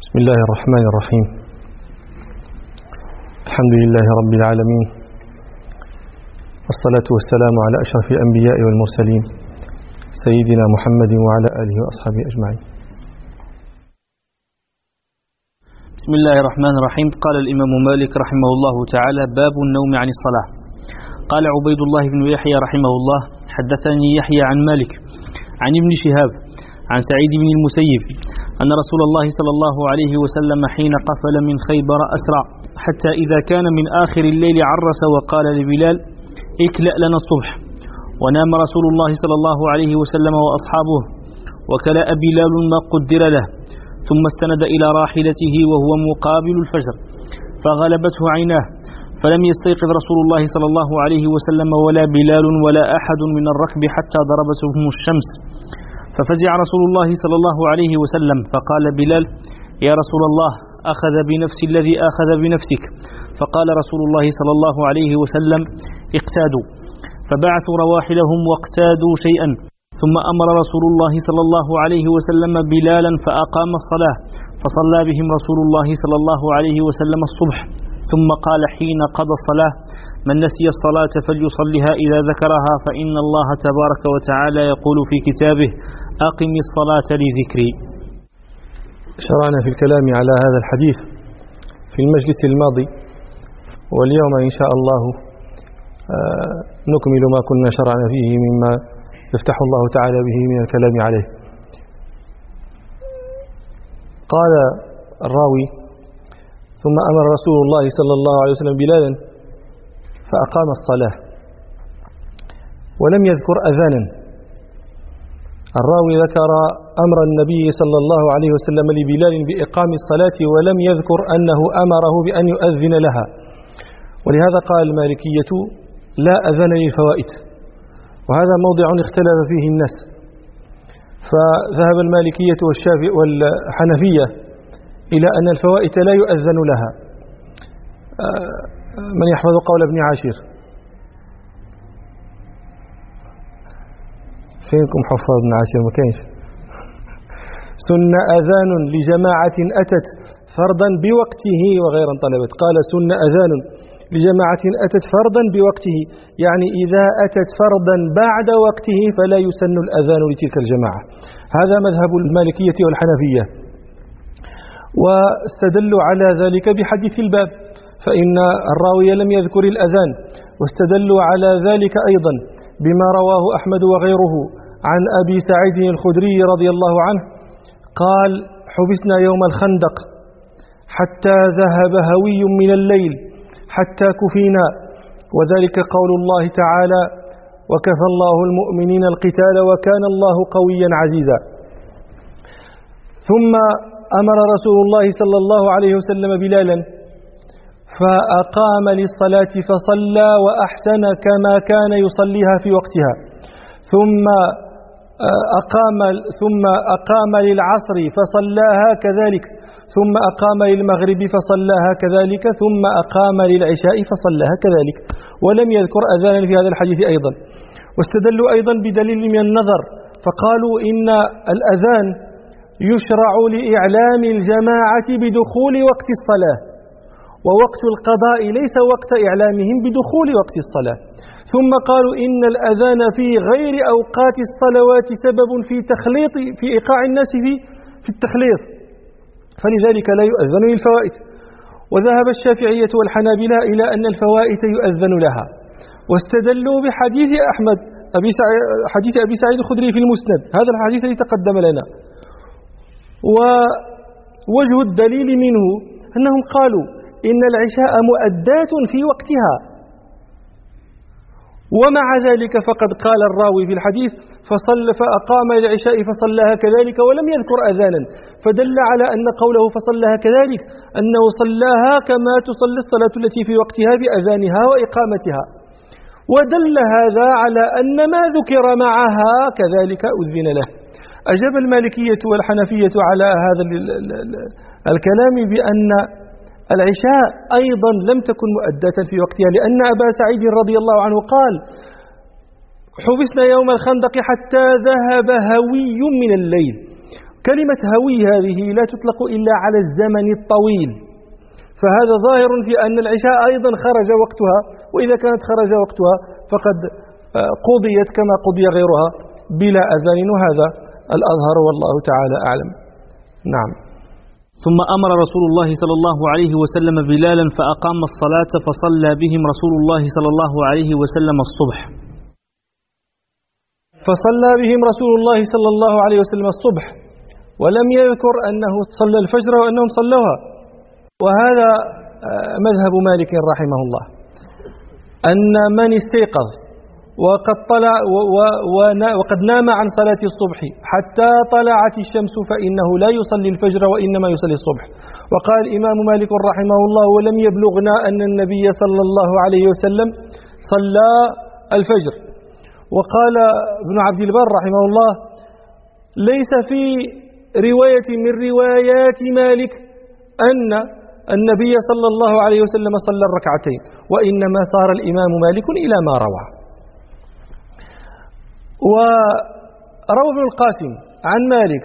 بسم الله الرحمن الرحيم. الحمد لله رب العالمين، والصلاة والسلام على أشرف الأنبياء والمرسلين سيدنا محمد وعلى آله وأصحابه أجمعين. بسم الله الرحمن الرحيم. قال الإمام مالك رحمه الله تعالى: باب النوم عن الصلاة. قال عبيد الله بن يحيى رحمه الله: حدثني يحيى عن مالك عن ابن شهاب عن سعيد بن المسيب أن رسول الله صلى الله عليه وسلم حين قفل من خيبر أسرع حتى إذا كان من آخر الليل عرس وقال لبلال: اكلأ لنا الصبح. ونام رسول الله صلى الله عليه وسلم وأصحابه، وكلأ بلال ما قدر له، ثم استند إلى راحلته وهو مقابل الفجر فغلبته عيناه، فلم يستيقظ رسول الله صلى الله عليه وسلم ولا بلال ولا أحد من الركب حتى ضربتهم الشمس، ففزع رسول الله صلى الله عليه وسلم فقال بلال: يا رسول الله، أخذ بنفس الذي أخذ بنفسك. فقال رسول الله صلى الله عليه وسلم: اقتادوا. فبعثوا رواحلهم واقتادوا شيئا، ثم أمر رسول الله صلى الله عليه وسلم بلالا فأقام الصلاة، فصلى بهم رسول الله صلى الله عليه وسلم الصبح، ثم قال حين قضى الصلاة: من نسي الصلاة فليصلها إذا ذكرها، فإن الله تبارك وتعالى يقول في كتابه: أقم الصلاة لذكري. شرعنا في الكلام على هذا الحديث في المجلس الماضي، واليوم إن شاء الله نكمل ما كنا شرعنا فيه مما يفتح الله تعالى به من الكلام عليه. قال الراوي: ثم أمر رسول الله صلى الله عليه وسلم بلالا فأقام الصلاة، ولم يذكر أذانا. الراوي ذكر أمر النبي صلى الله عليه وسلم لبلال بإقام الصلاة، ولم يذكر أنه أمره بأن يؤذن لها، ولهذا قال المالكية: لا أذان للفوائت. وهذا موضع اختلف فيه الناس، فذهب المالكية والشافعي والحنفية إلى أن الفوائت لا يؤذن لها. من يحفظ قول ابن عاشر؟ فينكم حفظ ابن عاشر؟ ما كاينش. سن أذان لجماعة أتت فرضا بوقته وغير طلبت. قال: سن أذان لجماعة أتت فرضا بوقته، يعني إذا أتت فرضا بعد وقته فلا يسن الأذان لتلك الجماعة. هذا مذهب المالكية والحنفية، واستدلوا على ذلك بحديث الباب، فإن الراوي لم يذكر الأذان، واستدلوا على ذلك أيضا بما رواه أحمد وغيره عن أبي سعيد الخدري رضي الله عنه قال: حبسنا يوم الخندق حتى ذهب هوي من الليل حتى كفينا، وذلك قول الله تعالى: وكفى الله المؤمنين القتال وكان الله قويا عزيزا. ثم أمر رسول الله صلى الله عليه وسلم بلالا فأقام للصلاة فصلى وأحسن كما كان يصليها في وقتها، ثم أقام للعصر فصلاها كذلك، ثم أقام للمغرب فصلاها كذلك، ثم أقام للعشاء فصلاها كذلك، ولم يذكر أذانا في هذا الحديث أيضا. واستدلوا أيضا بدليل من النظر، فقالوا إن الأذان يشرع لإعلام الجماعة بدخول وقت الصلاة، ووقت القضاء ليس وقت إعلامهم بدخول وقت الصلاة. ثم قالوا إن الأذان في غير أوقات الصلوات سبب في إيقاع الناس في التخليط، فلذلك لا يؤذن للفوائت. وذهب الشافعية والحنابلة إلى أن الفوائت يؤذن لها، واستدلوا بحديث أحمد حديث أبي سعيد الخدري في المسند، هذا الحديث الذي تقدم لنا. ووجه الدليل منه أنهم قالوا إن العشاء مؤدات في وقتها، ومع ذلك فقد قال الراوي في الحديث: فأقام العشاء فصلىها كذلك، ولم يذكر أذانا، فدل على أن قوله فصلىها كذلك أنه صلاها كما تصلي الصلاة التي في وقتها بأذانها وإقامتها، ودل هذا على أن ما ذكر معها كذلك أذن له. أجاب المالكية والحنفية على هذا الكلام بأن العشاء أيضا لم تكن مؤداة في وقتها، لأن أبا سعيد رضي الله عنه قال: حبسنا يوم الخندق حتى ذهب هوي من الليل، كلمة هوي هذه لا تطلق إلا على الزمن الطويل، فهذا ظاهر في أن العشاء أيضا خرج وقتها، وإذا كانت خرج وقتها فقد قضيت كما قضي غيرها بلا أذان، وهذا الأظهر والله تعالى أعلم. نعم. ثم أمر رسول الله صلى الله عليه وسلم بلالا فأقام الصلاة فصلى بهم رسول الله صلى الله عليه وسلم الصبح. فصلى بهم رسول الله صلى الله عليه وسلم الصبح، ولم يذكر أنه صلى الفجر وأنهم صلوها. وهذا مذهب مالك رحمه الله، أن من استيقظ وقد نام عن صلاة الصبح حتى طلعت الشمس فإنه لا يصلي الفجر وإنما يصلي الصبح. وقال الإمام مالك رحمه الله: ولم يبلغنا أن النبي صلى الله عليه وسلم صلى الفجر. وقال ابن عبد البر رحمه الله: ليس في رواية من روايات مالك أن النبي صلى الله عليه وسلم صلى الركعتين، وإنما صار الإمام مالك إلى ما روى. وروى ابن القاسم عن مالك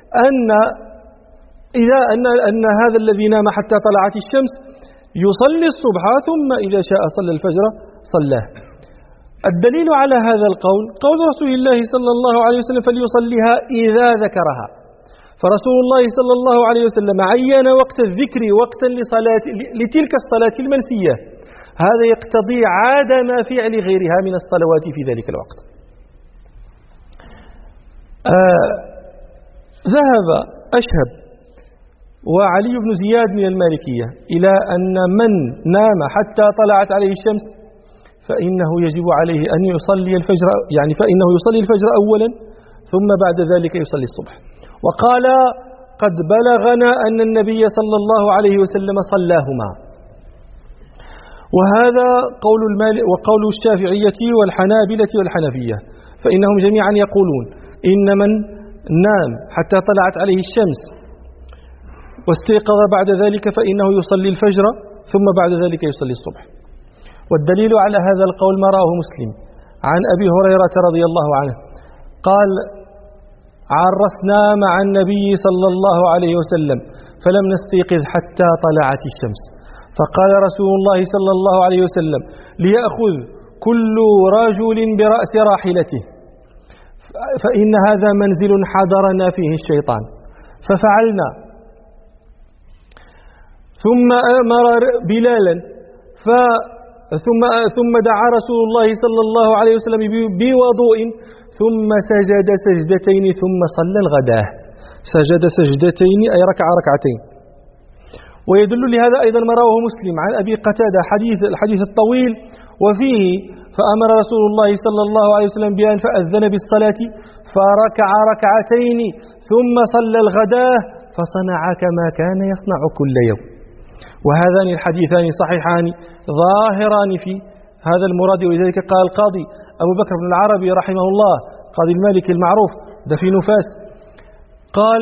أن هذا الذي نام حتى طلعت الشمس يصلي الصبح، ثم إذا شاء صلى الفجر صلاه. الدليل على هذا القول قول رسول الله صلى الله عليه وسلم: فليصليها إذا ذكرها. فرسول الله صلى الله عليه وسلم عين وقت الذكر وقتا لتلك الصلاة المنسية، هذا يقتضي عدم فعل غيرها من الصلوات في ذلك الوقت. ذهب أشهب وعلي بن زياد من المالكية إلى أن من نام حتى طلعت عليه الشمس فإنه يجب عليه أن يصلي الفجر، يعني فإنه يصلي الفجر أولا ثم بعد ذلك يصلي الصبح. وقال: قد بلغنا أن النبي صلى الله عليه وسلم صلاهما. وهذا قول وقول الشافعية والحنابلة والحنفية، فإنهم جميعا يقولون إن من نام حتى طلعت عليه الشمس واستيقظ بعد ذلك فإنه يصلي الفجر ثم بعد ذلك يصلي الصبح. والدليل على هذا القول ما رواه مسلم عن أبي هريرة رضي الله عنه قال: عرسنا مع النبي صلى الله عليه وسلم فلم نستيقظ حتى طلعت الشمس، فقال رسول الله صلى الله عليه وسلم: ليأخذ كل رجل برأس راحلته فإن هذا منزل حضرنا فيه الشيطان. ففعلنا، ثم أمر بلالا ثم دعا رسول الله صلى الله عليه وسلم بوضوء ثم سجد سجدتين ثم صلى الغداة. سجد سجدتين أي ركع ركعتين. ويدل لهذا أيضا ما رواه مسلم عن أبي قتادة الحديث الطويل، وفيه: فأمر رسول الله صلى الله عليه وسلم بأن فأذن بالصلاة فركع ركعتين ثم صلى الغداة فصنع كما كان يصنع كل يوم. وهذان الحديثان صحيحان ظاهران في هذا المراد. ولذلك قال القاضي أبو بكر بن العربي رحمه الله، قاضي المالك المعروف ده في نفاس، قال: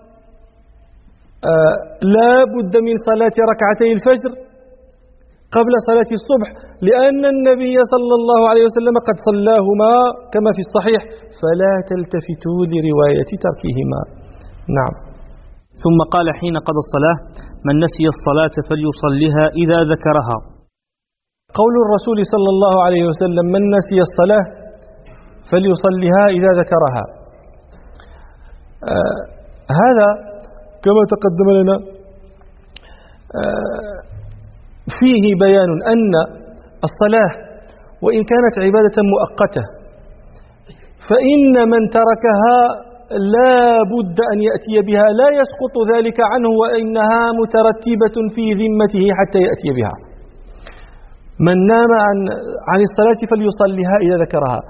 لا بد من صلاة ركعتي الفجر قبل صلاة الصبح، لأن النبي صلى الله عليه وسلم قد صلاهما كما في الصحيح، فلا تلتفتوا لرواية تركهما. نعم. ثم قال حين قضى الصلاة: من نسي الصلاة فليصليها إذا ذكرها. قول الرسول صلى الله عليه وسلم: من نسي الصلاة فليصليها إذا ذكرها، هذا كما تقدم لنا فيه بيان أن الصلاة وإن كانت عبادة مؤقتة فإن من تركها لا بد أن يأتي بها، لا يسقط ذلك عنه، وإنها مترتبة في ذمته حتى يأتي بها. من نام عن الصلاة فليصليها إذا ذكرها.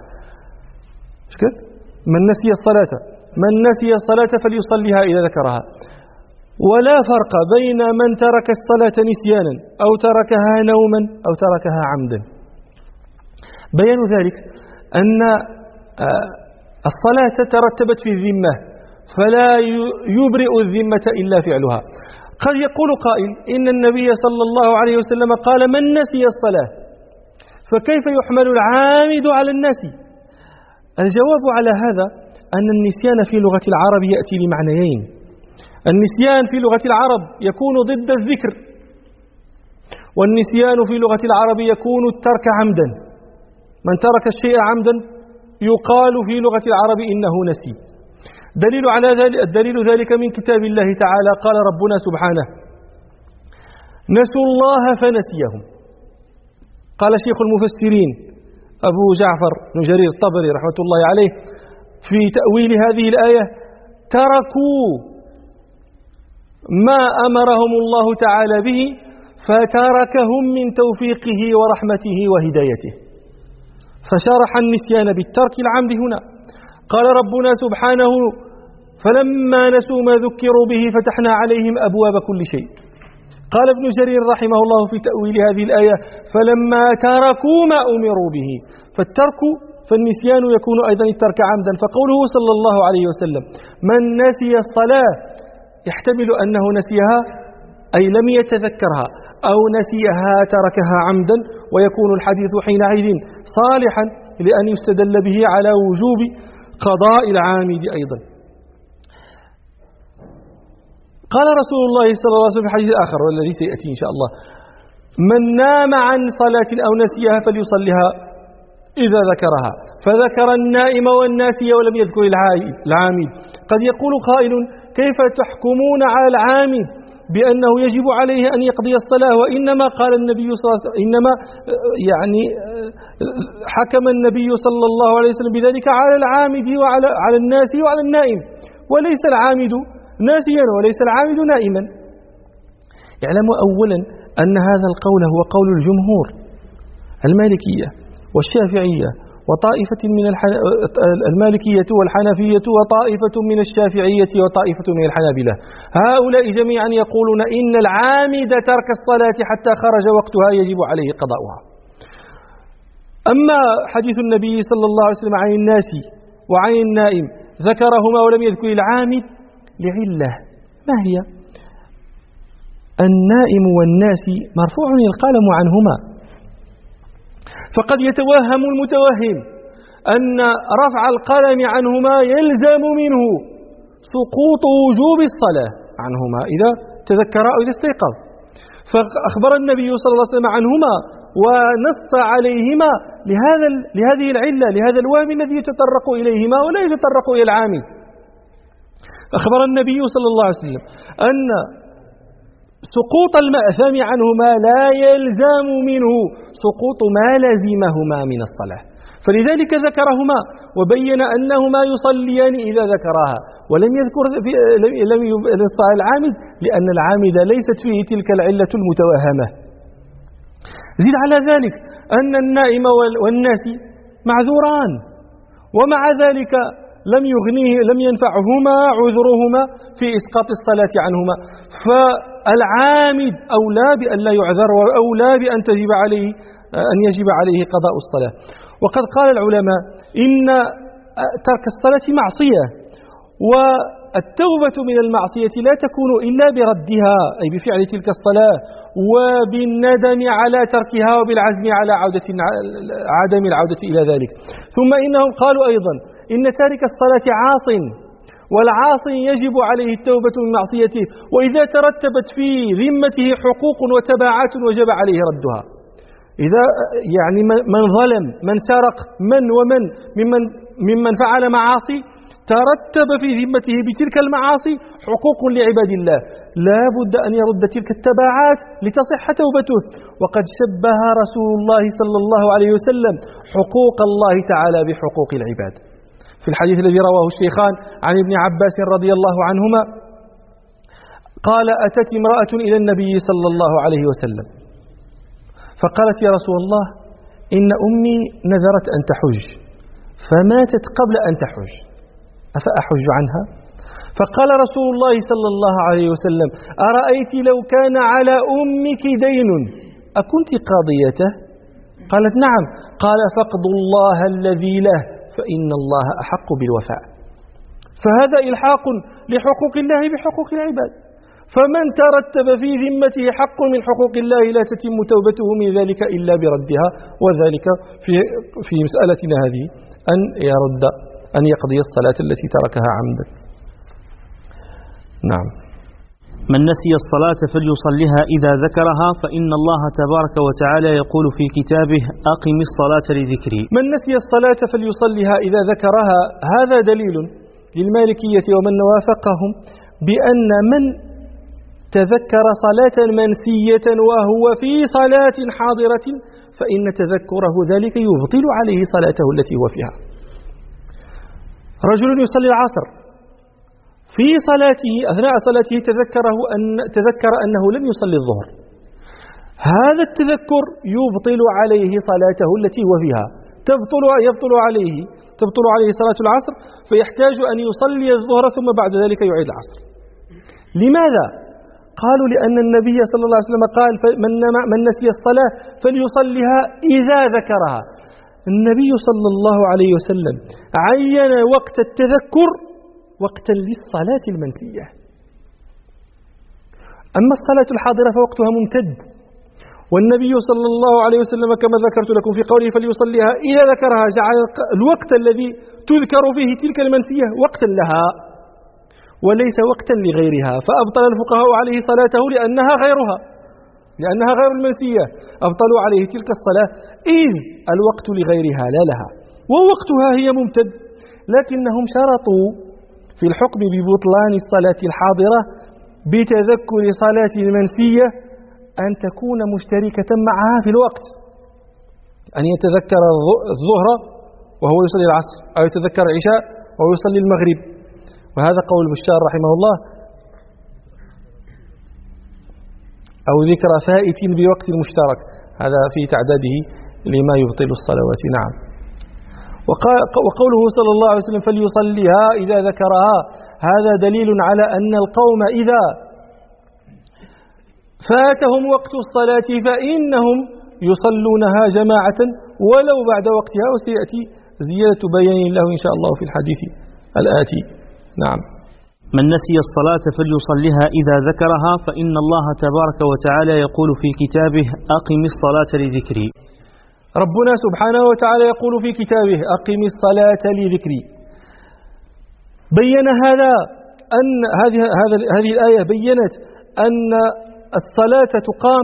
من نسي الصلاة فليصليها إذا ذكرها. ولا فرق بين من ترك الصلاة نسيانا أو تركها نوما أو تركها عمدا. بيان ذلك أن الصلاة ترتبت في الذمة، فلا يبرئ الذمة إلا فعلها. قد يقول قائل: إن النبي صلى الله عليه وسلم قال: من نسي الصلاة، فكيف يحمل العامد على الناسي؟ الجواب على هذا أن النسيان في لغة العرب يأتي لمعنيين. النسيان في لغة العرب يكون ضد الذكر، والنسيان في لغة العرب يكون الترك عمدا. من ترك الشيء عمدا يقال في لغة العرب إنه نسي. الدليل ذلك من كتاب الله تعالى. قال ربنا سبحانه: نسوا الله فنسيهم. قال شيخ المفسرين أبو جعفر بن جرير الطبري رحمة الله عليه في تأويل هذه الآية: تركوا ما أمرهم الله تعالى به فتركهم من توفيقه ورحمته وهدايته. فشرح النسيان بالترك العمد هنا. قال ربنا سبحانه: فلما نسوا ما ذكروا به فتحنا عليهم أبواب كل شيء. قال ابن جرير رحمه الله في تأويل هذه الآية: فلما تركوا ما أمروا به. فالنسيان يكون أيضا الترك عمدا. فقوله صلى الله عليه وسلم: من نسي الصلاة يحتمل أنه نسيها أي لم يتذكرها، أو نسيها تركها عمدا، ويكون الحديث حينئذ صالحا لأن يستدل به على وجوب قضاء العامد أيضا. قال رسول الله صلى الله عليه وسلم في حديث آخر والذي سيأتي إن شاء الله: من نام عن صلاة أو نسيها فليصلها إذا ذكرها. فذكر النائم والناسي ولم يذكر العامد. قد يقول قائل: كيف تحكمون على العامد بأنه يجب عليه أن يقضي الصلاة، وإنما قال النبي صلى الله عليه وسلم حكم النبي صلى الله عليه وسلم بذلك على العامد وعلى الناسي وعلى النائم، وليس العامد ناسيا وليس العامد نائما. اعلموا أولا أن هذا القول هو قول الجمهور المالكية والشافعية وطائفة من المالكية والحنفية وطائفة من الشافعية وطائفة من الحنابلة. هؤلاء جميعا يقولون إن العامد ترك الصلاة حتى خرج وقتها يجب عليه قضاؤها. أما حديث النبي صلى الله عليه وسلم عن الناس وعن النائم ذكرهما ولم يذكر العامد لعلة. ما هي؟ النائم والناس مرفوع القلم عنهما، فقد يتوهم المتوهم أن رفع القلم عنهما يلزم منه سقوط وجوب الصلاة عنهما إذا تذكر أو إذا استيقظ. فأخبر النبي صلى الله عليه وسلم عنهما ونص عليهما لهذه العلة، لهذا الوهم الذي يتطرق إليهما ولا يتطرق إلى العامل. أخبر النبي صلى الله عليه وسلم أن سقوط المأثم عنهما لا يلزم منه سقوط ما لزمهما من الصلاة، فلذلك ذكرهما وبين أنهما يصليان إذا ذكراها، ولم يذكر لم ينص على العامد لأن العامد ليست فيه تلك العلة المتوهمة. زد على ذلك أن النائم والناس معذوران، ومع ذلك لم ينفعهما عذرهما في إسقاط الصلاة عنهما، فالعامد أولى بأن لا يعذر وأولى بأن يجب عليه قضاء الصلاة. وقد قال العلماء إن ترك الصلاة معصية، والتوبة من المعصية لا تكون إلا بردها أي بفعل تلك الصلاة وبالندم على تركها وبالعزم على عدم العودة إلى ذلك. ثم إنهم قالوا أيضا إن تارك الصلاة عاص، والعاصي يجب عليه التوبة من معصيته، وإذا ترتبت في ذمته حقوق وتبعات وجب عليه ردها. إذا يعني من ظلم، من سرق، ممن فعل معاصي ترتب في ذمته بتلك المعاصي حقوق لعباد الله، لا بد أن يرد تلك التبعات لتصح توبته. وقد شبه رسول الله صلى الله عليه وسلم حقوق الله تعالى بحقوق العباد في الحديث الذي رواه الشيخان عن ابن عباس رضي الله عنهما قال: أتت امرأة إلى النبي صلى الله عليه وسلم فقالت: يا رسول الله، إن أمي نذرت أن تحج فماتت قبل أن تحج، أفأحج عنها؟ فقال رسول الله صلى الله عليه وسلم: أرأيت لو كان على أمك دين أكنت قاضيته؟ قالت: نعم. قال: فاقض الله الذي له فإن الله أحق بالوفاء. فهذا إلحاق لحقوق الله بحقوق العباد، فمن ترتب في ذمته حق من حقوق الله لا تتم توبته من ذلك إلا بردها، وذلك في مسألتنا هذه أن يرد أن يقضي الصلاة التي تركها عمدا. نعم. من نسي الصلاة فليصلها إذا ذكرها فإن الله تبارك وتعالى يقول في كتابه أقم الصلاة لذكري. من نسي الصلاة فليصلها إذا ذكرها، هذا دليل للمالكية ومن وافقهم بأن من تذكر صلاة منسية وهو في صلاة حاضرة فإن تذكره ذلك يبطل عليه صلاته التي هو فيها. رجل يصلي العصر في صلاته، أثناء صلاته تذكر أنه لم يصلي الظهر، هذا التذكر يبطل عليه صلاته التي هو فيها، تبطل عليه صلاة العصر، فيحتاج أن يصلي الظهر ثم بعد ذلك يعيد العصر. لماذا؟ قالوا لأن النبي صلى الله عليه وسلم قال من نسي الصلاة فليصليها إذا ذكرها. النبي صلى الله عليه وسلم عين وقت التذكر وقتا للصلاة المنسية. أما الصلاة الحاضرة فوقتها ممتد، والنبي صلى الله عليه وسلم كما ذكرت لكم في قوله فليصليها إذا ذكرها جعل الوقت الذي تذكر فيه تلك المنسية وقتا لها وليس وقتا لغيرها، فأبطل الفقهاء عليه صلاته لأنها غير المنسية، أبطلوا عليه تلك الصلاة إذ الوقت لغيرها لا لها، ووقتها هي ممتد، لكنهم شرطوا في الحكم ببطلان الصلاة الحاضرة بتذكر صلاة المنسية أن تكون مشتركة معها في الوقت، أن يتذكر الظهر وهو يصلي العصر، أو يتذكر العشاء وهو يصلي المغرب. وهذا قول بشار رحمه الله، أو ذكر فائت بوقت مشترك، هذا في تعداده لما يبطل الصلوات. نعم. وقوله صلى الله عليه وسلم فليصليها إذا ذكرها، هذا دليل على أن القوم إذا فاتهم وقت الصلاة فإنهم يصلونها جماعة ولو بعد وقتها، وسيأتي زيادة بيان له إن شاء الله في الحديث الآتي. نعم. من نسي الصلاة فليصليها إذا ذكرها فإن الله تبارك وتعالى يقول في كتابه أقم الصلاة لذكري. ربنا سبحانه وتعالى يقول في كتابه أقم الصلاة لذكري. بين هذا أن هذه الآية بيّنت أن الصلاة تقام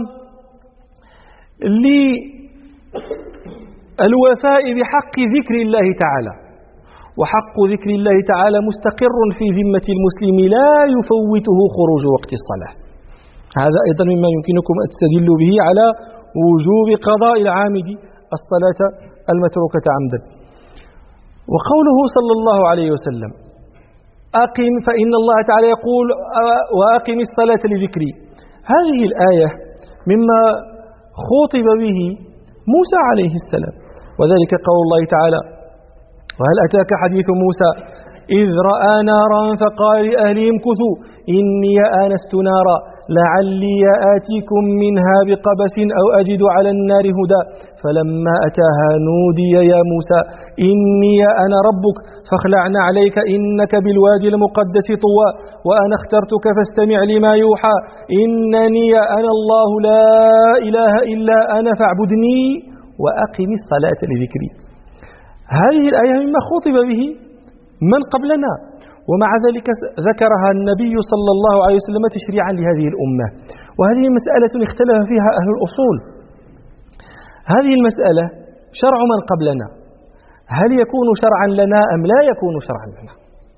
للوفاء بحق ذكر الله تعالى، وحق ذكر الله تعالى مستقر في ذمة المسلم لا يفوته خروج وقت الصلاة. هذا أيضا مما يمكنكم أن تستدلوا به على وجوب قضاء العامد الصلاة المتروكة عمدا. وقوله صلى الله عليه وسلم أقم، فإن الله تعالى يقول وأقم الصلاة لذكري، هذه الآية مما خاطب به موسى عليه السلام، وذلك قول الله تعالى وهل أتاك حديث موسى إذ رأى نارا فقال لأهلهم امكثوا إني آنست نارا لعلي آتيكم منها بقبس أو أجد على النار هدى فلما أتاها نودي يا موسى إني أنا ربك فاخلعنا عليك إنك بالوادي المقدس طوى وأنا اخترتك فاستمع لما يوحى إنني أنا الله لا إله إلا أنا فاعبدني وأقم الصلاة لذكري. هذه الآية مما خطب به من قبلنا، ومع ذلك ذكرها النبي صلى الله عليه وسلم تشريعا لهذه الأمة. وهذه مسألة اختلف فيها أهل الأصول. هذه المسألة شرع من قبلنا هل يكون شرعا لنا أم لا يكون شرعا لنا؟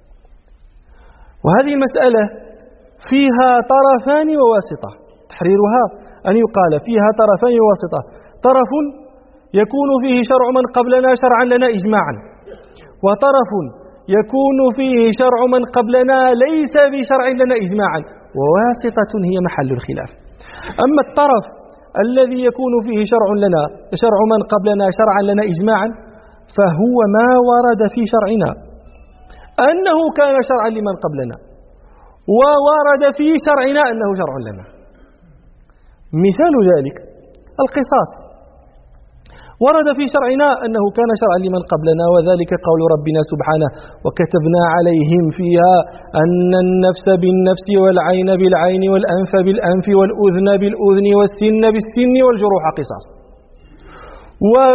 وهذه المسألة فيها طرفان وواسطة، تحريرها أن يقال فيها طرفان وواسطة، طرف يكون فيه شرع من قبلنا شرعا لنا إجماعا، وطرف يكون فيه شرع من قبلنا ليس بشرع لنا إجماعا، وواسطة هي محل الخلاف. أما الطرف الذي يكون فيه شرع من قبلنا شرعا لنا إجماعا فهو ما ورد في شرعنا أنه كان شرعا لمن قبلنا، وورد في شرعنا أنه شرع لنا. مثال ذلك القصاص، ورد في شرعنا أنه كان شرعا لمن قبلنا، وذلك قول ربنا سبحانه وكتبنا عليهم فيها أن النفس بالنفس والعين بالعين والأنف بالأنف والأذن بالأذن والسن بالسن والجروح قصاص.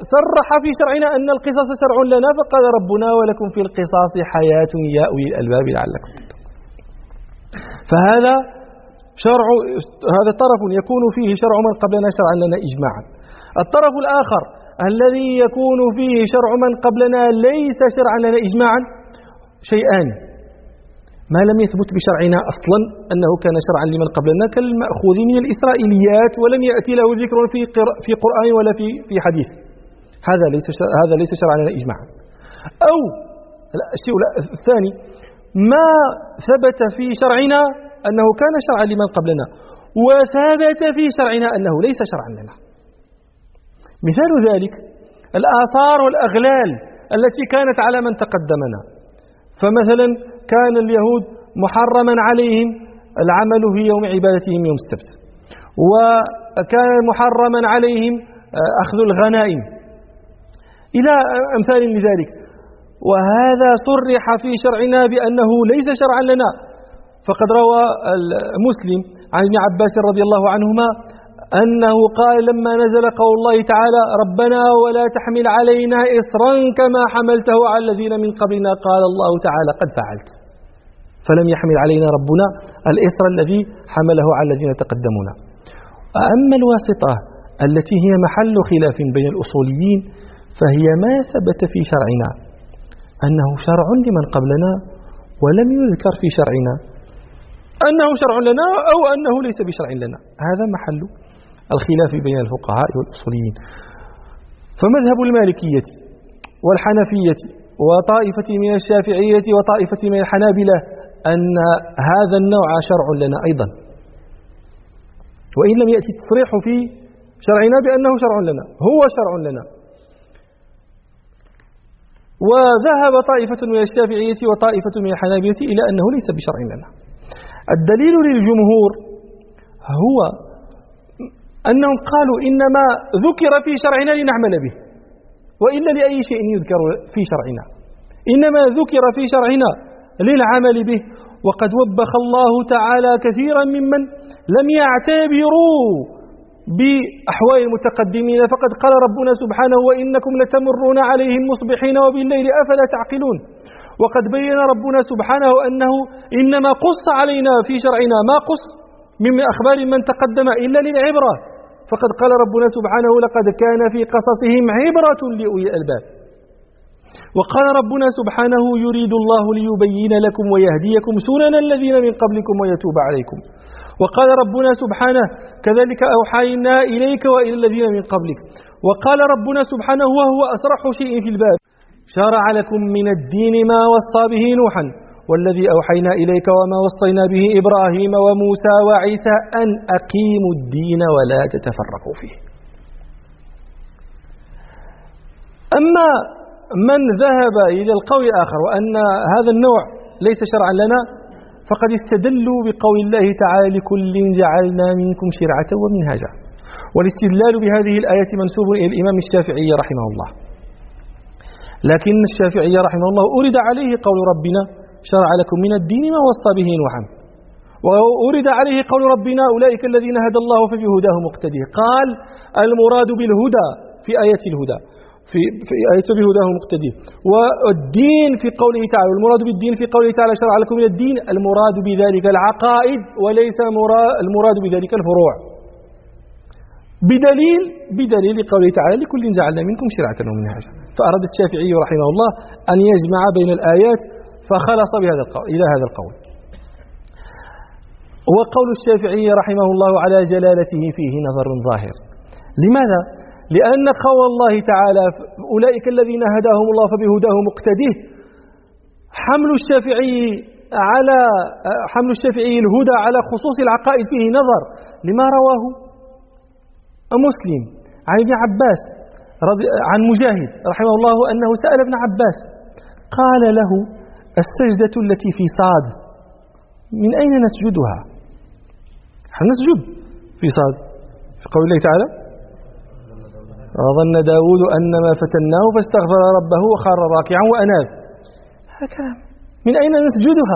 صرح في شرعنا أن القصاص شرع لنا، فقال ربنا ولكم في القصاص حياة يا أولي الألباب لعلكم تتقون. فهذا شرع، هذا طرف يكون فيه شرع من قبلنا شرعا لنا إجماعا. الطرف الآخر الذي يكون فيه شرع من قبلنا ليس شرعا لنا إجماعا شيئان: ما لم يثبت بشرعنا أصلا أنه كان شرعا لمن قبلنا كالمأخوذ من الإسرائيليات ولم يأتي له ذكر في قرآن ولا في حديث، هذا ليس شرعا لنا إجماعا. أو الشيء الثاني: ما ثبت في شرعنا أنه كان شرعا لمن قبلنا وثبت في شرعنا أنه ليس شرعا لنا. مثال ذلك الآثار والأغلال التي كانت على من تقدمنا. فمثلا كان اليهود محرما عليهم العمل في يوم عبادتهم يوم السبت، وكان محرما عليهم أخذ الغنائم إلى أمثال لذلك، وهذا صرح في شرعنا بأنه ليس شرعا لنا. فقد روى مسلم عن ابن عباس رضي الله عنهما أنه قال لما نزل قول الله تعالى ربنا ولا تحمل علينا إصرا كما حملته على الذين من قبلنا، قال الله تعالى قد فعلت، فلم يحمل علينا ربنا الإصر الذي حمله على الذين تقدمونا. أما الواسطة التي هي محل خلاف بين الأصوليين فهي ما ثبت في شرعنا أنه شرع لمن قبلنا ولم يذكر في شرعنا أنه شرع لنا أو أنه ليس بشرع لنا، هذا محل الخلاف بين الفقهاء والأصوليين. فمذهب المالكية والحنفية وطائفة من الشافعية وطائفة من الحنابلة أن هذا النوع شرع لنا أيضا، وإن لم يأتي التصريح في شرعنا بأنه شرع لنا، هو شرع لنا. وذهب طائفة من الشافعية وطائفة من الحنابلة إلى أنه ليس بشرع لنا. الدليل للجمهور هو أنهم قالوا إنما ذكر في شرعنا لنعمل به، وإلا لأي شيء يذكر في شرعنا، إنما ذكر في شرعنا للعمل به. وقد وبخ الله تعالى كثيرا ممن لم يعتبروا بأحوال المتقدمين، فقد قال ربنا سبحانه وإنكم لتمرون عليهم مصبحين وبالليل أفلا تعقلون. وقد بين ربنا سبحانه أنه إنما قص علينا في شرعنا ما قص من أخبار من تقدم إلا للعبرة، فقد قال ربنا سبحانه لقد كان في قصصهم عبرة لأولي الألباب. وقال ربنا سبحانه يريد الله ليبين لكم ويهديكم سنن الذين من قبلكم ويتوب عليكم. وقال ربنا سبحانه كذلك أوحينا إليك وإلى الذين من قبلك. وقال ربنا سبحانه وهو أصرح شيء في الباب شرع لكم من الدين ما وصى به نوحا والذي أوحينا إليك وما وصينا به إبراهيم وموسى وعيسى أن أقيموا الدين ولا تتفرقوا فيه. أما من ذهب إلى القول الآخر وأن هذا النوع ليس شرعا لنا فقد استدلوا بقول الله تعالى لكل جعلنا منكم شرعة ومنهاجا، والاستدلال بهذه الآية منسوب إلى الإمام الشافعي رحمه الله. لكن الشافعي رحمه الله أورد عليه قول ربنا شرع لكم من الدين ما وصى به نوحا، وأورد عليه قول ربنا أولئك الذين هدى الله فبهداه مقتديه. قال المراد بالهدى في آية الهدى في آية بهداه مقتديه، والدين في قوله تعالى، والمراد بالدين في قوله تعالى شرع لكم من الدين المراد بذلك العقائد وليس المراد بذلك الفروع، بدليل قوله تعالى لكل جعلنا منكم شرعة ومنهاجا. فأراد الشافعي رحمه الله أن يجمع بين الآيات فخلص إلى هذا القول. وقول الشافعي رحمه الله على جلالته فيه نظر ظاهر. لماذا؟ لأن قول الله تعالى أولئك الذين هداهم الله فبهداه مقتديه حمل الشافعي الهدى على خصوص العقائد فيه نظر، لما رواه مسلم عن ابن عباس عن مجاهد رحمه الله أنه سأل ابن عباس قال له السجدة التي في صاد من أين نسجدها؟ نسجد في صاد في قول الله تعالى وظن داود أنما فتناه فاستغفر ربه وخر راكعا وأناب، هكذا من أين نسجدها؟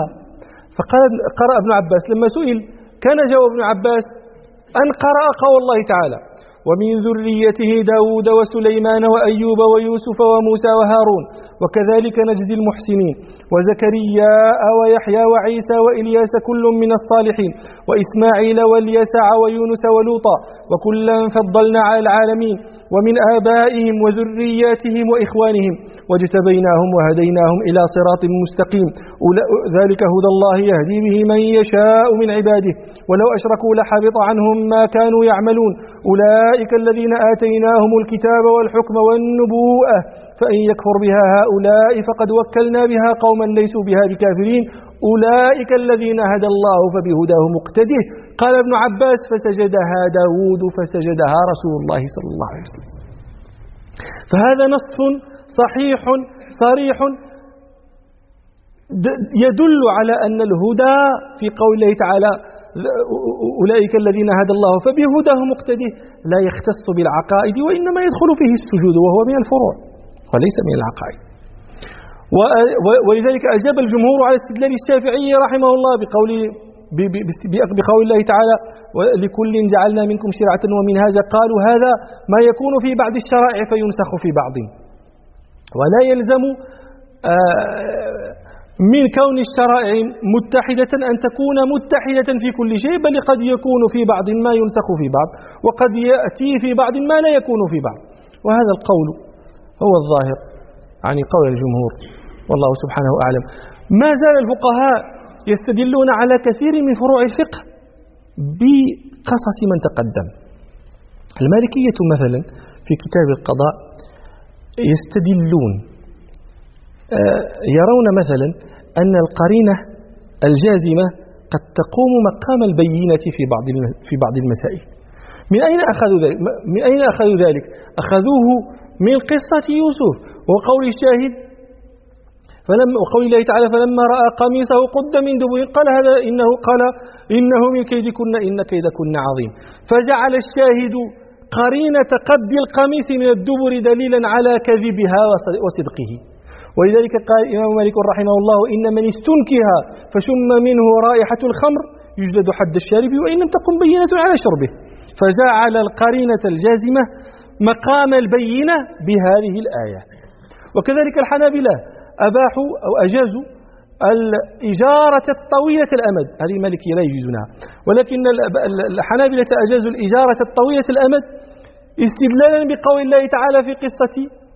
قرأ ابن عباس لما سئل كان جواب ابن عباس أن قرأ قول الله تعالى ومن ذريته داود وسليمان وأيوب ويوسف وموسى وهارون وكذلك نجزي المحسنين وزكريا ويحيى وعيسى وإلياس كل من الصالحين وإسماعيل واليسع ويونس ولوطا وكلا فضلنا على العالمين ومن آبائهم وذرياتهم وإخوانهم واجتبيناهم وهديناهم إلى صراط مستقيم ذلك هدى الله يهدي به من يشاء من عباده ولو أشركوا لحبط عنهم ما كانوا يعملون أولئك الذين آتيناهم الكتاب والحكم والنبوءة فإن يكفر بها هؤلاء فقد وكلنا بها قوما ليسوا بها بكافرين أولئك الذين هدى الله فبهداه مقتده قال ابن عباس فسجدها داود فسجدها رسول الله صلى الله عليه وسلم. فهذا نص صحيح صريح يدل على أن الهدى في قول الله تعالى أولئك الذين هدى الله فبهداه مقتده لا يختص بالعقائد وإنما يدخل فيه السجود وهو من الفروع وليس من العقائد. ولذلك أجاب الجمهور على استدلال الشافعي رحمه الله بقول الله تعالى لكل جعلنا منكم شرعة ومنهاجا قالوا هذا ما يكون في بعض الشرائع فينسخ في بعض ولا يلزم من كون الشرائع متحدة أن تكون متحدة في كل شيء بل قد يكون في بعض ما ينسخ في بعض وقد يأتي في بعض ما لا يكون في بعض وهذا القول هو الظاهر عن قول الجمهور والله سبحانه أعلم. ما زال الفقهاء يستدلون على كثير من فروع الفقه بقصص من تقدم. المالكية مثلا في كتاب القضاء يستدلون يرون مثلا أن القرينة الجازمة قد تقوم مقام البينة في بعض المسائل. من أين أخذوا ذلك؟ أخذوه من قصة يوسف وقول الشاهد وقول الله تعالى فلما رأى قميصه قد من دبر قال هذا إنه من كيدكن إن كيدكن عظيم فجعل الشاهد قرينة قد القميص من الدبر دليلا على كذبها وصدقه. ولذلك قال الإمام مالك رحمه الله إن من استنكها فشم منه رائحة الخمر يجلد حد الشارب وإن لم تقم بينة على شربه فجعل القرينة الجازمة مقام البينة بهذه الآية. وكذلك الحنابلة أباحوا أو أجازوا الإجارة الطويلة الأمد هذه المالكية لا يجوزونها ولكن الحنابلة أجازوا الإجارة الطويلة الأمد استدلالا بقول الله تعالى في قصة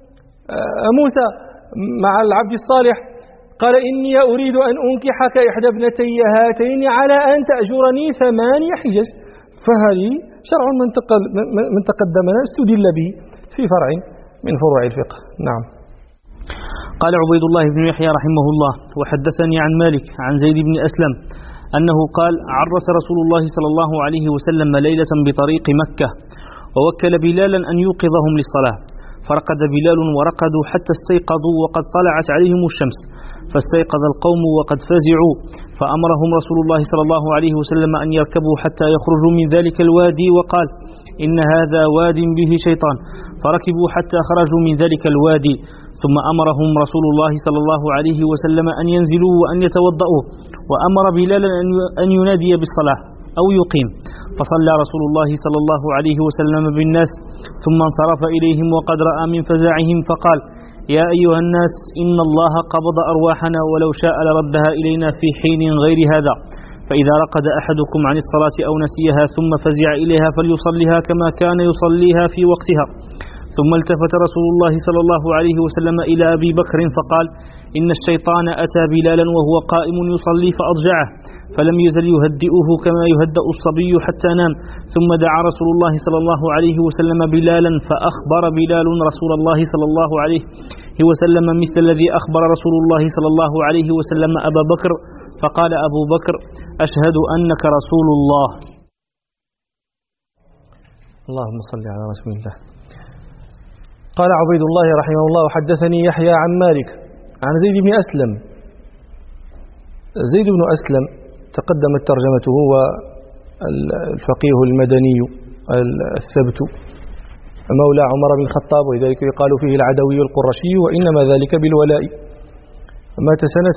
موسى مع العبد الصالح قال إني أريد أن أنكحك إحدى ابنتي هاتين على أن تأجرني 8 حجج فهذه شرع من تقدمنا استدل به في فرع من فروع الفقه. نعم. قال عبيد الله بن يحيى رحمه الله وحدثني عن مالك عن زيد بن أسلم أنه قال عرس رسول الله صلى الله عليه وسلم ليلة بطريق مكة ووكل بلالا أن يوقظهم للصلاة فرقد بلال ورقدوا حتى استيقظوا وقد طلعت عليهم الشمس فاستيقظ القوم وقد فزعوا فأمرهم رسول الله صلى الله عليه وسلم أن يركبوا حتى يخرجوا من ذلك الوادي وقال إن هذا واد به شيطان فركبوا حتى خرجوا من ذلك الوادي ثم أمرهم رسول الله صلى الله عليه وسلم أن ينزلوا وأن يتوضأوا وأمر بلالا أن ينادي بالصلاة أو يقيم فصلى رسول الله صلى الله عليه وسلم بالناس ثم انصرف إليهم وقد رأى من فزعهم فقال يا أيها الناس إن الله قبض أرواحنا ولو شاء لردها إلينا في حين غير هذا فإذا رقد أحدكم عن الصلاة أو نسيها ثم فزع إليها فليصليها كما كان يصليها في وقتها. ثم التفت رسول الله صلى الله عليه وسلم إلى أبي بكر فقال إن الشيطان أتى بلالا وهو قائم يصلي فأضجعه فلم يزل يهدئه كما يهدأ الصبي حتى نام ثم دعا رسول الله صلى الله عليه وسلم بلالا فأخبر بلال رسول الله صلى الله عليه وسلم مثل الذي أخبر رسول الله صلى الله عليه وسلم أبا بكر فقال أبو بكر أشهد أنك رسول الله. اللهم صل على رسول الله. قال عبيد الله رحمه الله حدثني يحيى عن مالك عن زيد بن أسلم. زيد بن أسلم تقدمت ترجمته هو الفقيه المدني الثبت مولى عمر بن الخطاب ولذلك يقال فيه العدوي القرشي وإنما ذلك بالولاء. مات سنة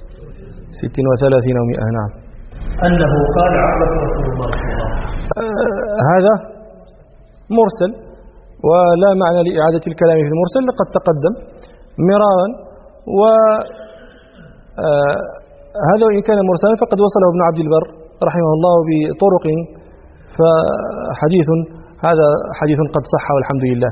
36 أو 100. نعم. أنه قال عرف رسول الله هذا مرسل، ولا معنى لإعادة الكلام في المرسل لقد تقدم مرارا. وهذا وإن كان مرسلا فقد وصله ابن عبد البر رحمه الله بطرق، فحديث هذا حديث قد صح والحمد لله.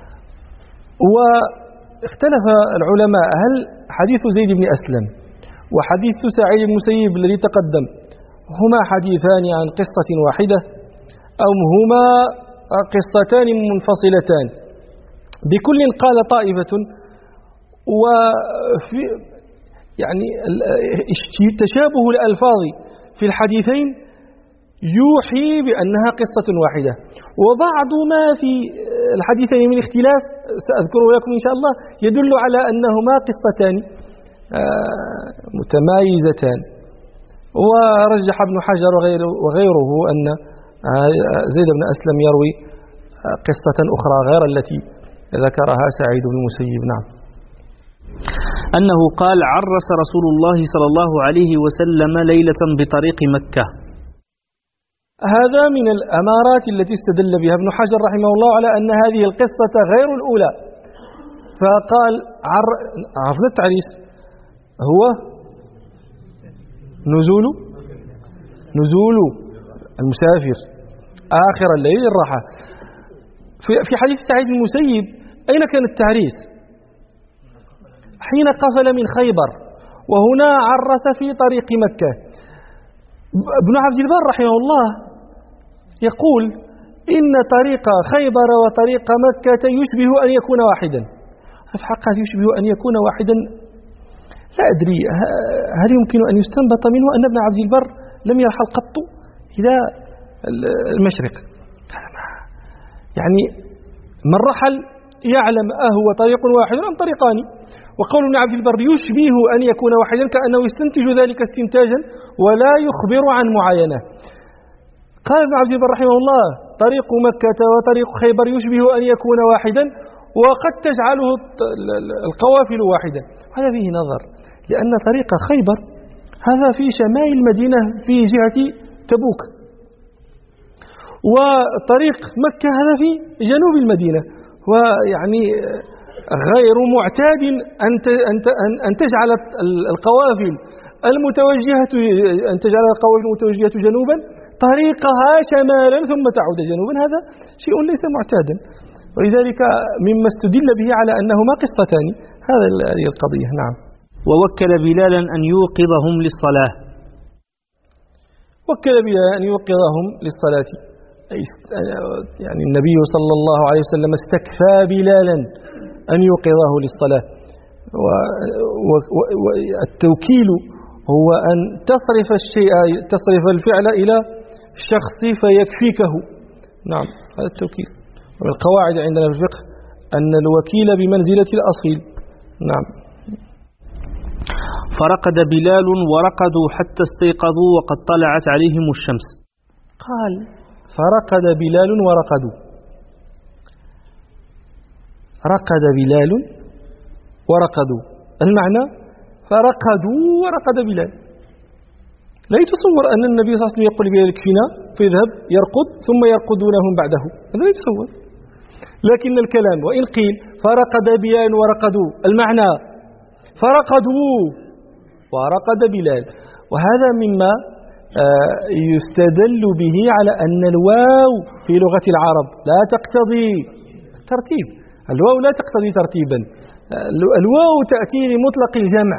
واختلف العلماء هل حديث زيد بن أسلم وحديث سعيد بن المسيب الذي تقدم هما حديثان عن قصة واحدة أو هما قصتان منفصلتان. بكل قال طائفة، وفي يعني تشابه الألفاظ في الحديثين يوحي بأنها قصة واحدة، وبعض ما في الحديثين من اختلاف سأذكره لكم إن شاء الله يدل على أنهما قصتان متمايزتان. ورجح ابن حجر وغيره أن زيد بن أسلم يروي قصة أخرى غير التي ذكرها سعيد بن المسيب. نعم. أنه قال: عرس رسول الله صلى الله عليه وسلم ليلة بطريق مكة. هذا من الأمارات التي استدل بها ابن حجر رحمه الله على أن هذه القصة غير الأولى، فقال عرفنا التعريس هو نزول المسافر آخر الليل الراحة. في حديث سعيد بن المسيب أين كان التعريس؟ حين قفل من خيبر، وهنا عرس في طريق مكة. ابن عبد البر رحمه الله يقول إن طريق خيبر وطريق مكة يشبه أن يكون واحدا. في حق هذا يشبه أن يكون واحدا لا أدري هل يمكن أن يستنبط منه أن ابن عبد البر لم يرحل قط إلى المشرق. يعني من رحل يعلم أهو طريق واحد أم طريقان. وقول ابن عبد البر يشبه أن يكون واحدا كأنه يستنتج ذلك استنتاجا ولا يخبر عن معاينة. قال ابن عبد البر رحمه الله: طريق مكة وطريق خيبر يشبه أن يكون واحدا، وقد تجعله القوافل واحدا. هذا فيه نظر، لأن طريق خيبر هذا في شمال المدينة في جهة تبوك، وطريق مكة هذا في جنوب المدينة. ويعني غير معتاد أن تجعل القوافل المتوجهة جنوبا طريقها شمالا ثم تعود جنوبا، هذا شيء ليس معتادا. ولذلك مما استدل به على أنهما قصتان هذه القضية. نعم. ووكل بلالا أن يوقظهم للصلاة. وكل بلالا أن يوقظهم للصلاة، يعني النبي صلى الله عليه وسلم استكفى بلالا أن يوقظه للصلاة. والتوكيل هو أن تصرف الفعل إلى الشخص فيكفيكه. نعم، هذا التوكيل. ومن القواعد عندنا في الفقه أن الوكيل بمنزلة الأصيل. نعم. فرقد بلال ورقدوا حتى استيقظوا وقد طلعت عليهم الشمس. قال: فرقد بلال ورقدوا. رقد بلال ورقدوا، المعنى فرقدوا ورقد بلال. لا يتصور أن النبي صلى الله عليه وسلم يقول بلال اكفنا فيذهب يرقد ثم يرقدونهم بعده، هذا لا يتصور. لكن الكلام وإن قيل فرقد بلال ورقدوا، المعنى فرقدوا ورقد بلال. وهذا مما يستدل به على أن الواو في لغة العرب لا تقتضي ترتيب. الواو لا تقتضي ترتيبا، الواو تأتي لمطلق الجمع،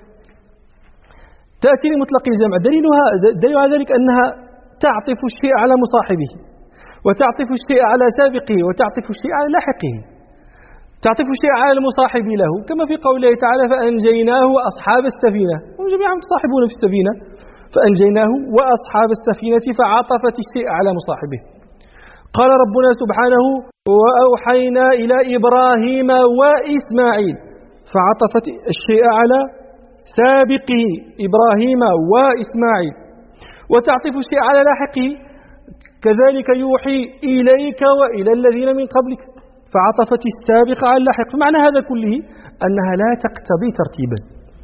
تأتي لمطلق الجمع. دليل على ذلك أنها تعطف الشيء على مصاحبه، وتعطف الشيء على سابقه، وتعطف الشيء على لاحقه، تعطف الشيء على المصاحب له، كما في قوله تعالى: فأنجيناه وأصحاب السفينة، هم جميعا متصاحبون في السفينة، فأنجيناه وأصحاب السفينة فعطفت الشيء على مصاحبه. قال ربنا سبحانه: وأوحينا إلى إبراهيم وإسماعيل، فعطفت الشيء على سابقه إبراهيم وإسماعيل. وتعطف الشيء على لاحقه، كذلك يوحي إليك وإلى الذين من قبلك، فعطفت السابق على اللاحق. معنى هذا كله أنها لا تقتضي ترتيبا.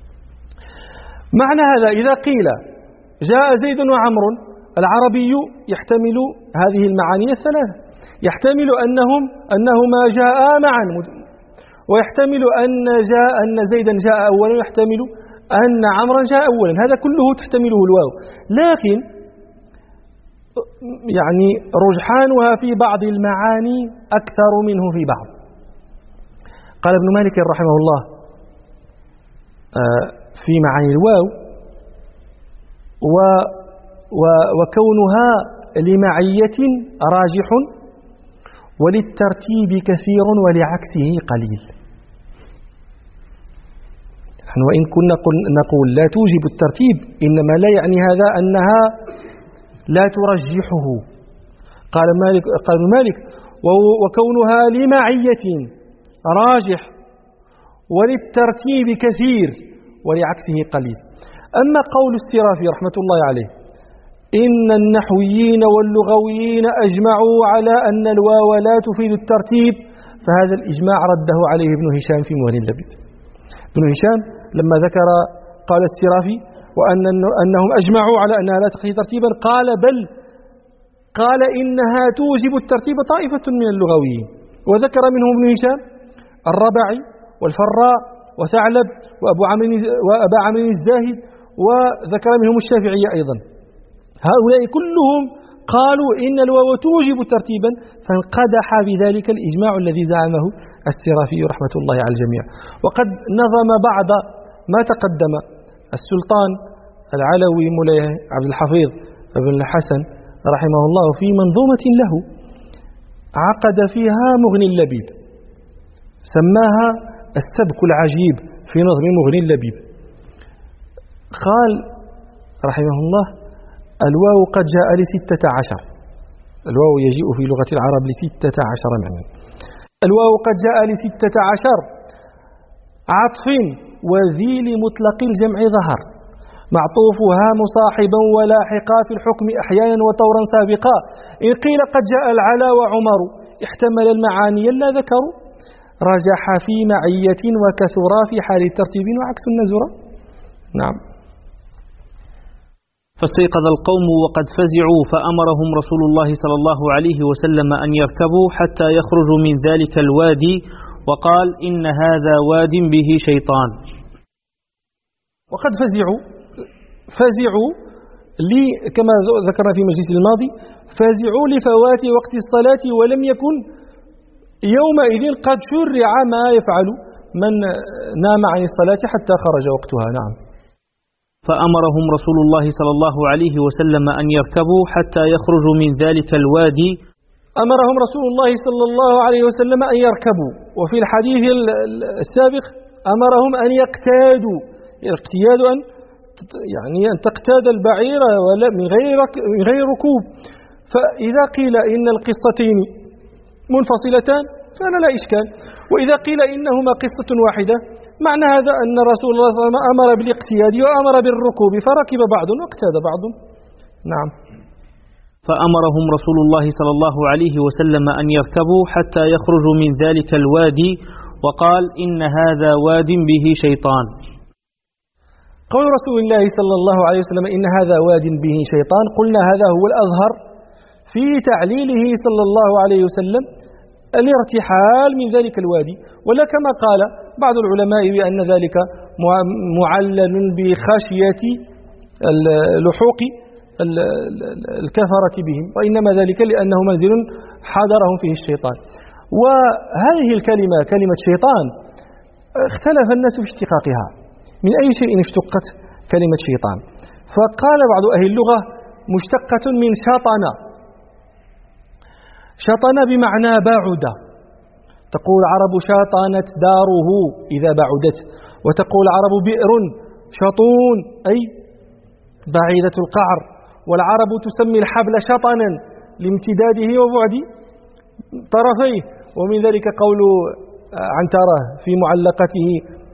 معنى هذا إذا قيل جاء زيد وعمر، العربي يحتمل هذه المعاني الثلاثة. يحتمل أنهما جاء معا، ويحتمل أن زيدا جاء أولا، ويحتمل أن عمرا جاء أولا، هذا كله تحتمله الواو، لكن يعني رجحانها في بعض المعاني أكثر منه في بعض. قال ابن مالك رحمه الله في معاني الواو: وكونها لمعية راجح، وللترتيب كثير، ولعكسه قليل. نحن وإن كنا نقول لا توجب الترتيب، إنما لا يعني هذا أنها لا ترجحه. قال ابن مالك: وكونها لمعية راجح، وللترتيب كثير، ولعكسه قليل. أما قول السرافي رحمة الله عليه: إن النحويين واللغويين أجمعوا على أن الواو لا تفيد الترتيب، فهذا الإجماع رده عليه ابن هشام في مغني اللبيب. ابن هشام لما ذكر قال السرافي وأنهم أجمعوا على أنها لا تقتضي ترتيبا، قال إنها توجب الترتيب طائفة من اللغويين، وذكر منهم ابن هشام الربعي والفراء وثعلب وأبا عمرو الزاهد، وذكر منهم الشافعية أيضا. هؤلاء كلهم قالوا إن الواو توجب ترتيبا، فانقدح بذلك الإجماع الذي زعمه السرافي رحمة الله على الجميع. وقد نظم بعض ما تقدم السلطان العلوي مولاي عبد الحفيظ بن الحسن رحمه الله في منظومة له عقد فيها مغني اللبيب، سماها السبك العجيب في نظم مغني اللبيب. قال رحمه الله: الواو قد جاء ل16، الواو يجيء في لغة العرب ل16 معنى. الواو قد جاء ل16 عطف وذي لمطلق الجمع ظهر، معطوفها مصاحبا ولاحقا في الحكم أحيانا وطورا سابقا. إن قيل قد جاء العلا وعمر احتمل المعاني لا ذكروا، رجح في معية وكثرا في حال الترتيب وعكس النزرة. نعم. فاستيقظ القوم وقد فزعوا، فأمرهم رسول الله صلى الله عليه وسلم أن يركبوا حتى يخرجوا من ذلك الوادي، وقال: إن هذا واد به شيطان. وقد فزعوا كما ذكرنا في مجلس الماضي، فزعوا لفوات وقت الصلاة، ولم يكن يومئذ قد شرع ما يفعل من نام عن الصلاة حتى خرج وقتها. نعم. فأمرهم رسول الله صلى الله عليه وسلم أن يركبوا حتى يخرجوا من ذلك الوادي. أمرهم رسول الله صلى الله عليه وسلم أن يركبوا، وفي الحديث السابق أمرهم أن يقتادوا. الاقتياد أن تقتاد البعير من غير ركوب. فإذا قيل إن القصتين منفصلتان فأنا لا إشكال، وإذا قيل إنهما قصة واحدة معنى هذا أن رسول الله صلى الله عليه وسلم أمر بالاقتياد وأمر بالركوب، فركب بعض واقتاد بعض. نعم. فأمرهم رسول الله صلى الله عليه وسلم أن يركبوا حتى يخرجوا من ذلك الوادي، وقال: إن هذا واد به شيطان. قول رسول الله صلى الله عليه وسلم إن هذا واد به شيطان، قلنا هذا هو الأظهر في تعليله صلى الله عليه وسلم الارتحال من ذلك الوادي، ولا كما قال بعض العلماء بأن ذلك معلل بخشية لحوق الكفرة بهم، وإنما ذلك لأنه منزل حضرهم فيه الشيطان. وهذه الكلمة كلمة شيطان اختلف الناس في اشتقاقها، من أي شيء اشتقت كلمة شيطان. فقال بعض أهل اللغة مشتقة من شطن، شطن بمعنى بعد، تقول العرب شاطنت داره إذا بعدت، وتقول العرب بئر شطون أي بعيدة القعر، والعرب تسمي الحبل شطنا لامتداده وبعد طرفيه. ومن ذلك قول عنترة في معلقته: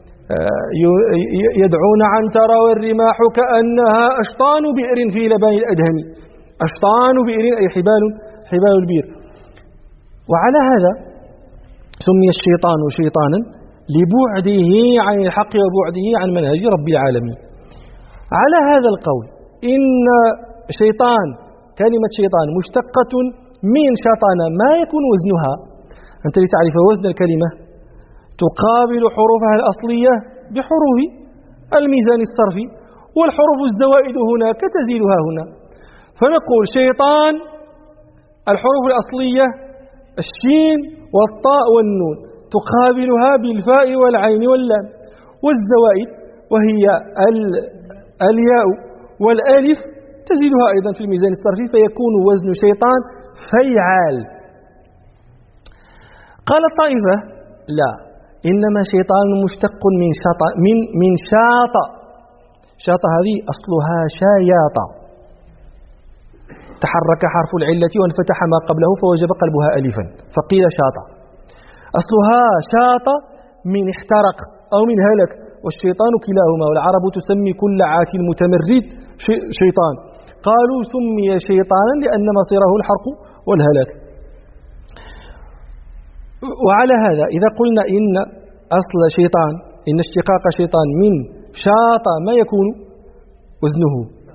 يدعون عنترة والرماح كأنها أشطان بئر في لبان الأدهم. أشطان بئر أي حبال البئر. وعلى هذا سمي الشيطان شيطانا لبعده عن الحق وبعده عن منهج رب العالمين. على هذا القول إن شيطان كلمة شيطان مشتقة من شطن ما يكون وزنها، أنت لتعرف وزن الكلمة تقابل حروفها الأصلية بحروف الميزان الصرفي، والحروف الزوائد هناك تزيدها هنا، فنقول شيطان الحروف الأصلية الشين والطاء والنون تقابلها بالفاء والعين واللام، والزوائد وهي الياء والالف تزيدها أيضا في الميزان الصرفي، فيكون وزن شيطان فيعال. قال الطائفة لا، إنما شيطان مشتق من شاط. شاط هذه أصلها شاياط، تحرك حرف العلة وانفتح ما قبله فوجب قلبها ألفا فقيل شاط. أصلها شاط من احترق أو من هلك، والشيطان كلاهما، والعرب تسمي كل عات متمرد شيطان، قالوا سمي شيطانا لأن مصيره الحرق والهلاك. وعلى هذا إذا قلنا إن أصل شيطان، إن اشتقاق شيطان من شاط ما يكون وزنه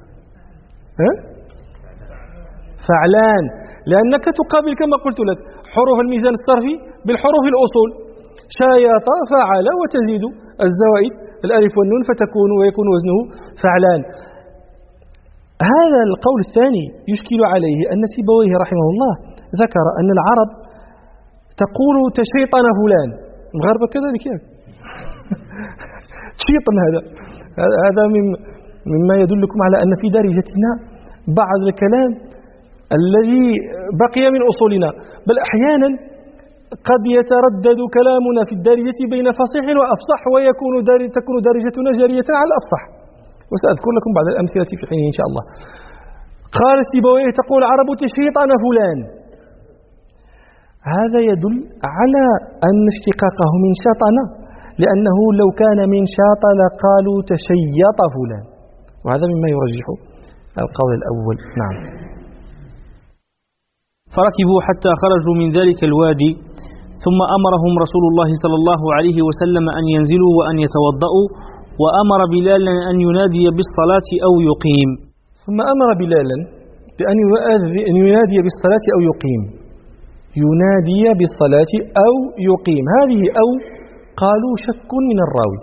فعلان، لأنك تقابل كما قلت لك حروف الميزان الصرفي بالحروف الأصول، شايط فعل، وتزيد الزوائد الألف والنون ويكون وزنه فعلان. هذا القول الثاني يشكل عليه أن سيبويه رحمه الله ذكر أن العرب تقول تشيطن فلان، المغاربة كذلك يعني تشيطن. هذا مما يدلكم على أن في دارجتنا بعض الكلام الذي بقي من أصولنا، بل أحيانا قد يتردد كلامنا في الدارجة بين فصيح وأفصح، تكون دارجتنا جارية على الأفصح، وسأذكر لكم بعض الأمثلة في حينه إن شاء الله. قال سيبويه تقول العرب تشيطن فلان، هذا يدل على أن اشتقاقه من شطن، لأنه لو كان من شاط لقالوا تشيط فلان، وهذا مما يرجح القول الأول. نعم. فركبوا حتى خرجوا من ذلك الوادي، ثم أمرهم رسول الله صلى الله عليه وسلم أن ينزلوا وأن يتوضأوا، وأمر بلالا أن ينادي بالصلاة أو يقيم. ثم أمر بلالا بأن ينادي بالصلاة أو يقيم، ينادي بالصلاة أو يقيم. هذه أو قالوا شك من الراوي،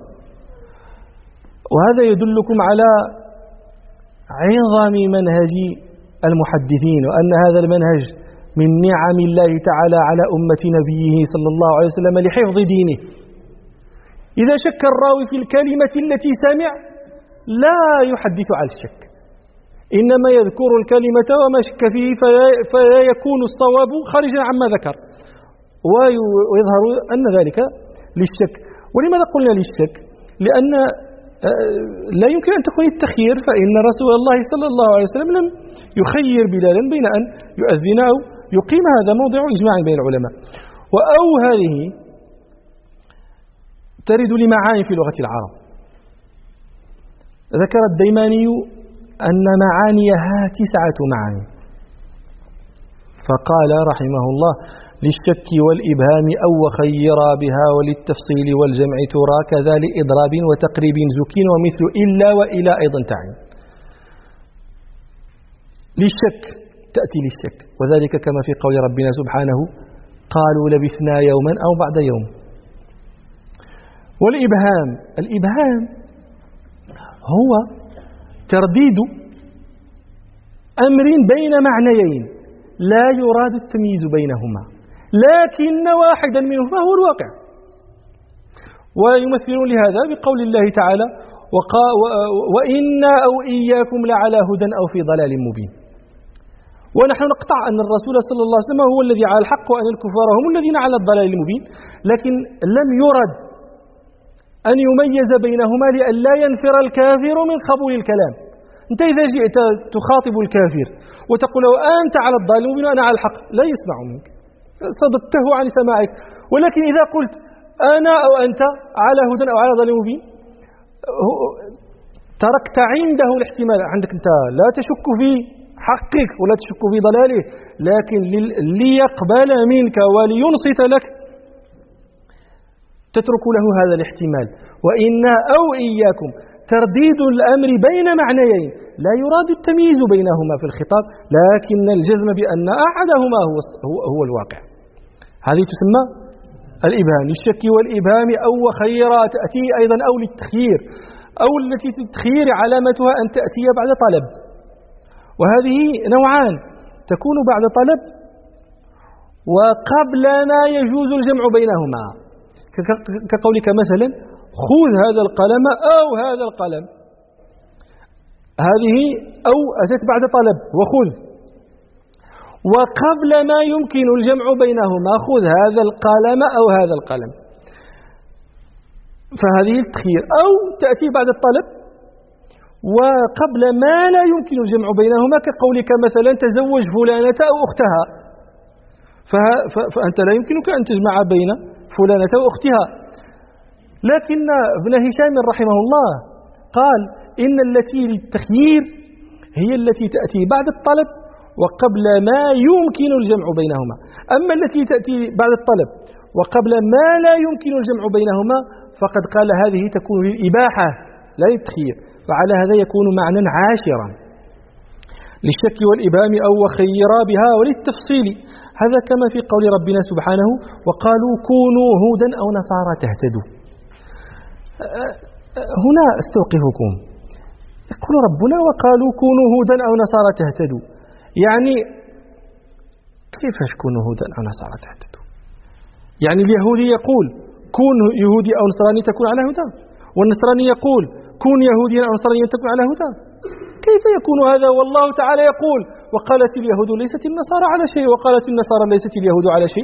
وهذا يدلكم على عظم منهج المحدثين، وأن هذا المنهج من نعم الله تعالى على أمة نبيه صلى الله عليه وسلم لحفظ دينه. إذا شك الراوي في الكلمة التي سمع لا يحدث على الشك، إنما يذكر الكلمة وما شك فيه فلا يكون الصواب خارجا عما ذكر، ويظهر أن ذلك للشك. ولماذا قلنا للشك؟ لأن لا يمكن أن تكون التخيير، فإن رسول الله صلى الله عليه وسلم لم يخير بلالا بين أن يؤذن أو يقيم، هذا موضع إجماع بين العلماء. وأو هذه ترد لمعاني في لغة العرب. ذكر الديماني أن معانيها 9 معاني، فقال رحمه الله للشك والإبهام أو وخيرا بها، وللتفصيل والجمع ترى كذا لإضراب وتقريب زكين، ومثل إلا وإلى أيضا تعين. للشك تأتي للشك، وذلك كما في قول ربنا سبحانه قالوا لبثنا يوما أو بعد يوم. والإبهام، الإبهام هو ترديد أمر بين معنيين لا يراد التمييز بينهما، لكن واحدا منهما هو الواقع. ويمثلون لهذا بقول الله تعالى وإنا أو إياكم لعلى هدى أو في ضلال مبين. ونحن نقطع أن الرسول صلى الله عليه وسلم هو الذي على الحق وأن الكفار هم الذين على الضلال المبين، لكن لم يرد أن يميز بينهما لئلا ينفر الكافر من قبول الكلام. أنت إذا جئت تخاطب الكافر وتقول له أنت على الضلال المبين وأنا على الحق، لا يسمع منك، صددته عن سماعك. ولكن إذا قلت أنا أو أنت على هدى أو على ضلال مبين، تركت عنده الاحتمال. عندك أنت لا تشك في حقك ولا تشك في ضلاله، لكن ليقبل منك ولينصت لك تترك له هذا الاحتمال. وإنا أو إياكم ترديد الأمر بين معنيين لا يراد التمييز بينهما في الخطاب، لكن الجزم بأن أحدهما هو الواقع. هذه تسمى الإبهام، للشك والإبهام أو وخيرا، تأتي أيضا أو للتخيير، أو التي التخيير علامتها أن تأتي بعد طلب، وهذه نوعان، تكون بعد طلب وقبل ما يجوز الجمع بينهما، كقولك مثلا خذ هذا القلم أو هذا القلم، هذه أو أتت بعد طلب وخذ، وقبل ما يمكن الجمع بينهما خذ هذا القلم أو هذا القلم، فهذه التخيير، أو تأتي بعد الطلب وقبل ما لا يمكن الجمع بينهما، كقولك مثلا تزوج فلانة أو أختها، فأنت لا يمكنك أن تجمع بين فلانة وأختها. لكن ابن هشام رحمه الله قال إن التي للتخيير هي التي تأتي بعد الطلب وقبل ما يمكن الجمع بينهما، أما التي تأتي بعد الطلب وقبل ما لا يمكن الجمع بينهما فقد قال هذه تكون للإباحة لا للتخيير، وعلى هذا يكون معنى عاشرا للشك والإبهام أو وخيرا بها وللتفصيل، هذا كما في قول ربنا سبحانه وقالوا كونوا هودا أو نصارى تهتدوا. هنا استوقفكم، يقول ربنا وقالوا كونوا هودا أو نصارى تهتدوا، يعني كيفاش كونوا هودا أو نصارى تهتدوا؟ يعني اليهودي يقول كون يهودي أو نصراني تكون على هدى، والنصراني يقول كون يهوديا أو نصرانيا تكون على هدى، كيف يكون هذا والله تعالى يقول وقالت اليهود ليست النصارى على شيء وقالت النصارى ليست اليهود على شيء؟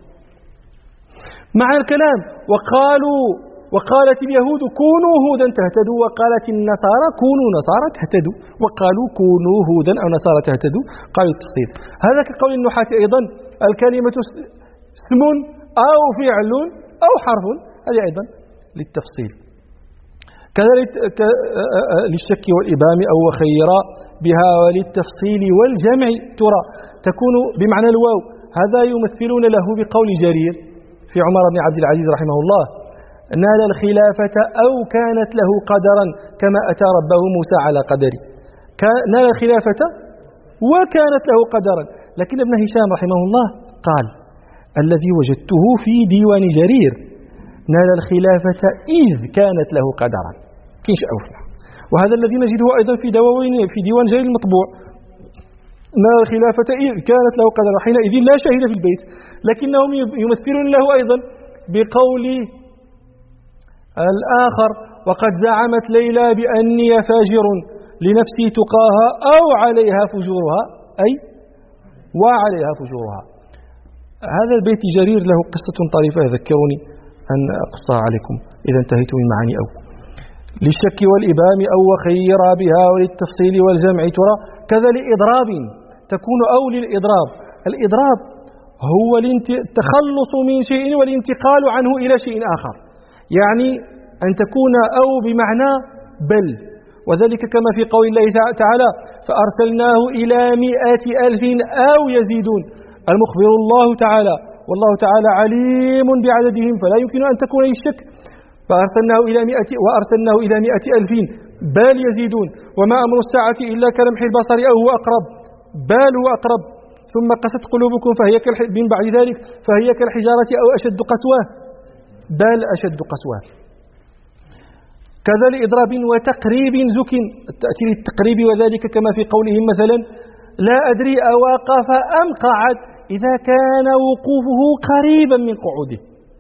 مع الكلام وقالت اليهود كونوا هودا تهتدوا وقالت النصارى كونوا نصارى تهتدوا، وقالوا كونوا هودا أو نصارى تهتدوا، قالوا التفصيل. هذا كقول النحاة أيضا الكلمة اسم أو فعل أو حرف، هذه أيضا للتفصيل. كذلك للشك والإبهام أو وخيرا بها وللتفصيل والجمع ترى تكون بمعنى الواو، هذا يمثلون له بقول جرير في عمر بن عبد العزيز رحمه الله نال الخلافة أو كانت له قدرا كما أتى ربه موسى على قدره، نال الخلافة وكانت له قدرا. لكن ابن هشام رحمه الله قال الذي وجدته في ديوان جرير نال الخلافة إذ كانت له قدرا، كيش أوفنا، وهذا الذي نجده أيضا في ديوان جرير المطبوع، نال الخلافة إذ كانت له قدرا، حينئذ لا شاهد في البيت، لكنهم يمثلون له أيضا بقول الآخر وقد زعمت ليلى بأني فاجر لنفسي تقاها أو عليها فجورها، أي وعليها فجورها. هذا البيت جرير له قصة طريفة يذكرني أن أقصها عليكم إذا انتهيت من معاني أو للشك والإبهام أو وخيرا بها وللتفصيل والجمع ترى، كذا لإضراب تكون أو للإضراب. الإضراب هو التخلص من شيء والانتقال عنه إلى شيء آخر، يعني أن تكون أو بمعنى بل، وذلك كما في قول الله تعالى فأرسلناه إلى 100,000 أو يزيدون، المخبر الله تعالى والله تعالى عليم بعددهم فلا يمكن أن تكون الشك، وأرسلناه إلى 100,000 بل يزيدون، وما أمر الساعة إلا كلمح البصر أو هو أقرب بل هو أقرب، ثم قست قلوبكم من بعد ذلك فهي كالحجارة أو أشد قسوة بل أشد قسوة. كذا لإضراب وتقريب زك، تأتي للتقريب، وذلك كما في قولهم مثلا لا أدري أوقف أم قعد إذا كان وقوفه قريبا من قعوده.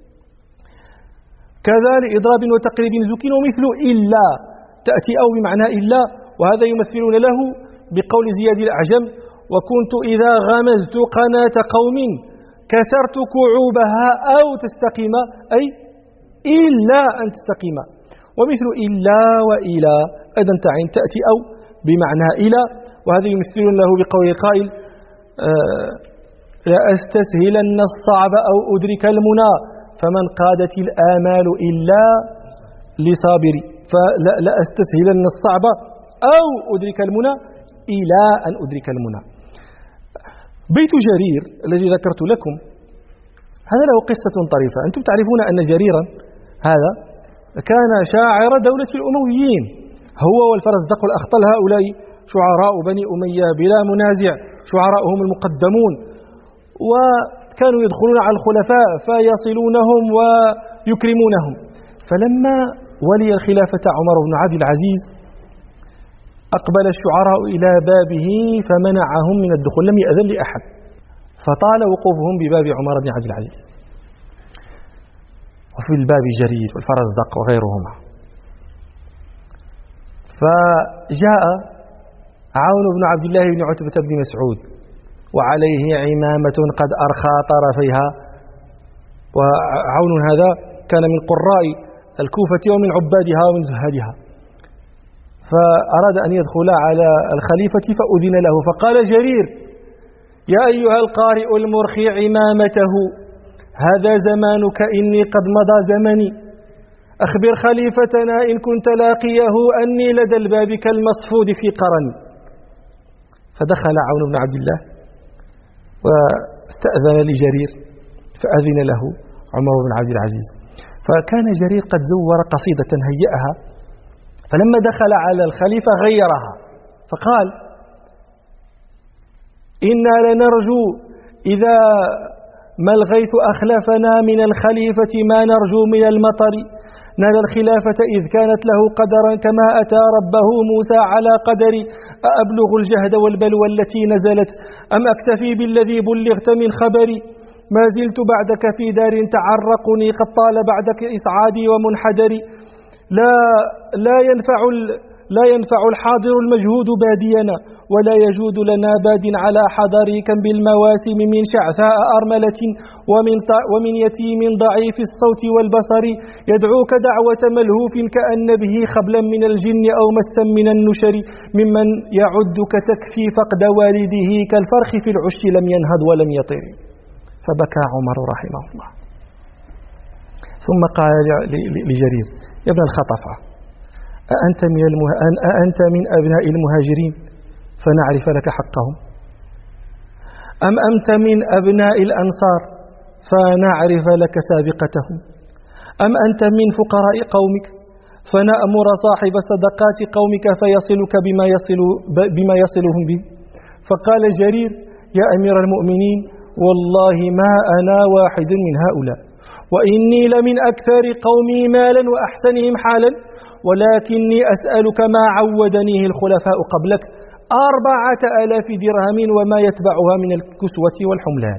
كذا لإضراب وتقريب زك، ومثل إلا تأتي أو بمعنى إلا، وهذا يمثلون له بقول زياد الأعجم وكنت إذا غمزت قناة قوم كسرت كعوبها أو تستقيم، أي إلا أن تستقيم. ومثل إلا وإلى أيضا تأتي أو بمعنى إلى، وهذا يمثلون له بقول القائل لا أستسهلن الصعب أو أدرك المنى فمن قادت الآمال إلا لصابري، فلا أستسهلن الصعب أو أدرك المنى إلى أن أدرك المنى. بيت جرير الذي ذكرت لكم هذا له قصة طريفة. أنتم تعرفون أن جريرا هذا كان شاعر دولة الأمويين، هو والفرزدق والأخطل هؤلاء شعراء بني أمية بلا منازع، شعراءهم المقدمون، وكانوا يدخلون على الخلفاء فيصلونهم ويكرمونهم. فلما ولي الخلافة عمر بن عبد العزيز أقبل الشعراء إلى بابه فمنعهم من الدخول، لم يأذن لأحد، فطال وقوفهم بباب عمر بن عبد العزيز، وفي الباب جرير والفرزدق وغيرهما. فجاء عون بن عبد الله بن عتبة بن مسعود وعليه عمامة قد أرخى طرفيها، وعون هذا كان من قراء الكوفة ومن عبادها ومن زهادها، فأراد أن يدخل على الخليفة فأذن له، فقال جرير: يا أيها القارئ المرخي عمامته، هذا زمانك إني قد مضى زمني، أخبر خليفتنا إن كنت لاقيه أني لدى الباب كالمصفود في قرني. فدخل عون بن عبد الله واستأذن لجرير فأذن له عمر بن عبد العزيز. فكان جرير قد زور قصيدة هيئها، فلما دخل على الخليفة غيرها فقال: إنا لنرجو إذا ما الغيث أخلفنا من الخليفة ما نرجو من المطر، نال الخلافة إذ كانت له قدرا كما أتى ربه موسى على قدر، أأبلغ الجهد والبلوى التي نزلت أم أكتفي بالذي بلغت من خبري، ما زلت بعدك في دار تعرقني قد طال بعدك إسعادي ومنحدري، لا ينفع الحاضر المجهود بادينا ولا يجود لنا باد على حضري، كم بالمواسم من شعثاء أرملة ومن يتيم ضعيف الصوت والبصر، يدعوك دعوة ملهوف كأن به خبلا من الجن أو مسا من النشر، ممن يعدك تكفي فقد والده كالفرخ في العش لم ينهض ولم يطر. فبكى عمر رحمه الله، ثم قال لجرير: يا ابن الخطفة، أأنت من أبناء المهاجرين فنعرف لك حقهم، أم أنت من أبناء الأنصار فنعرف لك سابقتهم، أم أنت من فقراء قومك فنأمر صاحب صدقات قومك فيصلك بما يصلهم به. فقال جرير: يا أمير المؤمنين، والله ما أنا واحد من هؤلاء، وإني لمن أكثر قومي مالا وأحسنهم حالا، ولكني أسألك ما عودنيه الخلفاء قبلك 4,000 درهم وما يتبعها من الكسوة والحملان.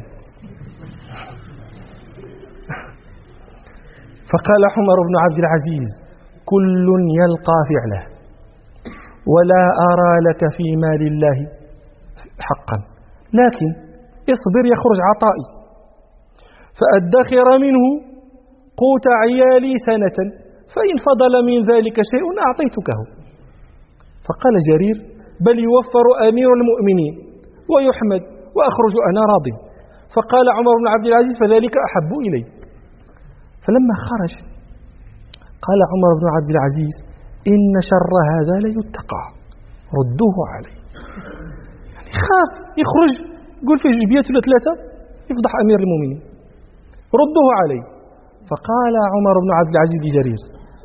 فقال عمر بن عبد العزيز: كل يلقى فعله، ولا أرى لك في مال الله حقا، لكن اصبر يخرج عطائي فأدخر منه قوت عيالي سنة، فإن فضل من ذلك شيء أعطيتكه. فقال جرير: بل يوفر أمير المؤمنين ويحمد وأخرج أنا راض. فقال عمر بن عبد العزيز: فذلك أحب إلي. فلما خرج قال عمر بن عبد العزيز: إن شر هذا لا يتقى، ردوه علي. يعني خاف يخرج يقول فيه جبية ولا 3 يفضح أمير المؤمنين، ردوه علي. فقال عمر بن عبد العزيز لجرير: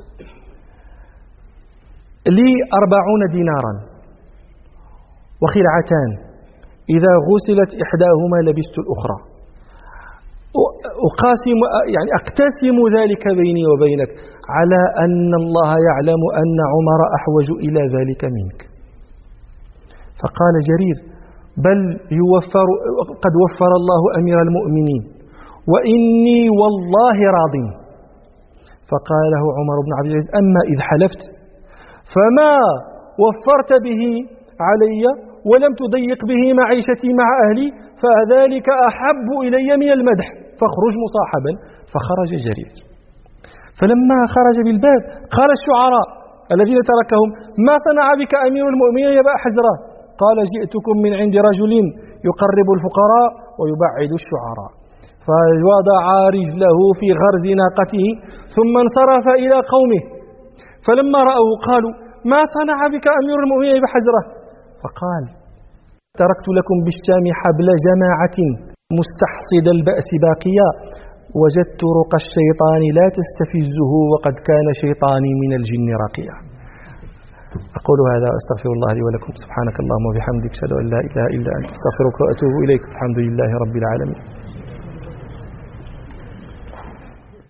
لي 40 دينارا وخلعتان، إذا غسلت إحداهما لبست الأخرى، أقتسم ذلك بيني وبينك على أن الله يعلم أن عمر أحوج إلى ذلك منك. فقال جرير: بل قد وفر الله أمير المؤمنين وإني والله راض. فقال له عمر بن عبد العزيز: أما إذ حلفت فما وفرت به علي ولم تضيق به معيشتي مع أهلي فذلك أحب إلي من المدح، فاخرج مصاحبا. فخرج جرير. فلما خرج بالباب قال الشعراء الذين تركهم: ما صنع بك أمير المؤمنين يا أبا حزرة؟ قال: جئتكم من عند رجل يقرب الفقراء ويبعد الشعراء. فوضع رجله في غرز ناقته ثم انصرف إلى قومه، فلما رأوه قالوا: ما صنع بك أمير المؤمنين يا أبا حزرة؟ فقال: تركت لكم بالشام حبل جماعة مستحصد البأس باقيا، وجدت رقى الشيطان لا تستفزه وقد كان شيطاني من الجن راقيا. أقول هذا وأستغفر الله لي ولكم. سبحانك اللهم وبحمدك أشهد أن لا إله إلا أنت أستغفرك وأتوب إليك. الحمد لله رب العالمين.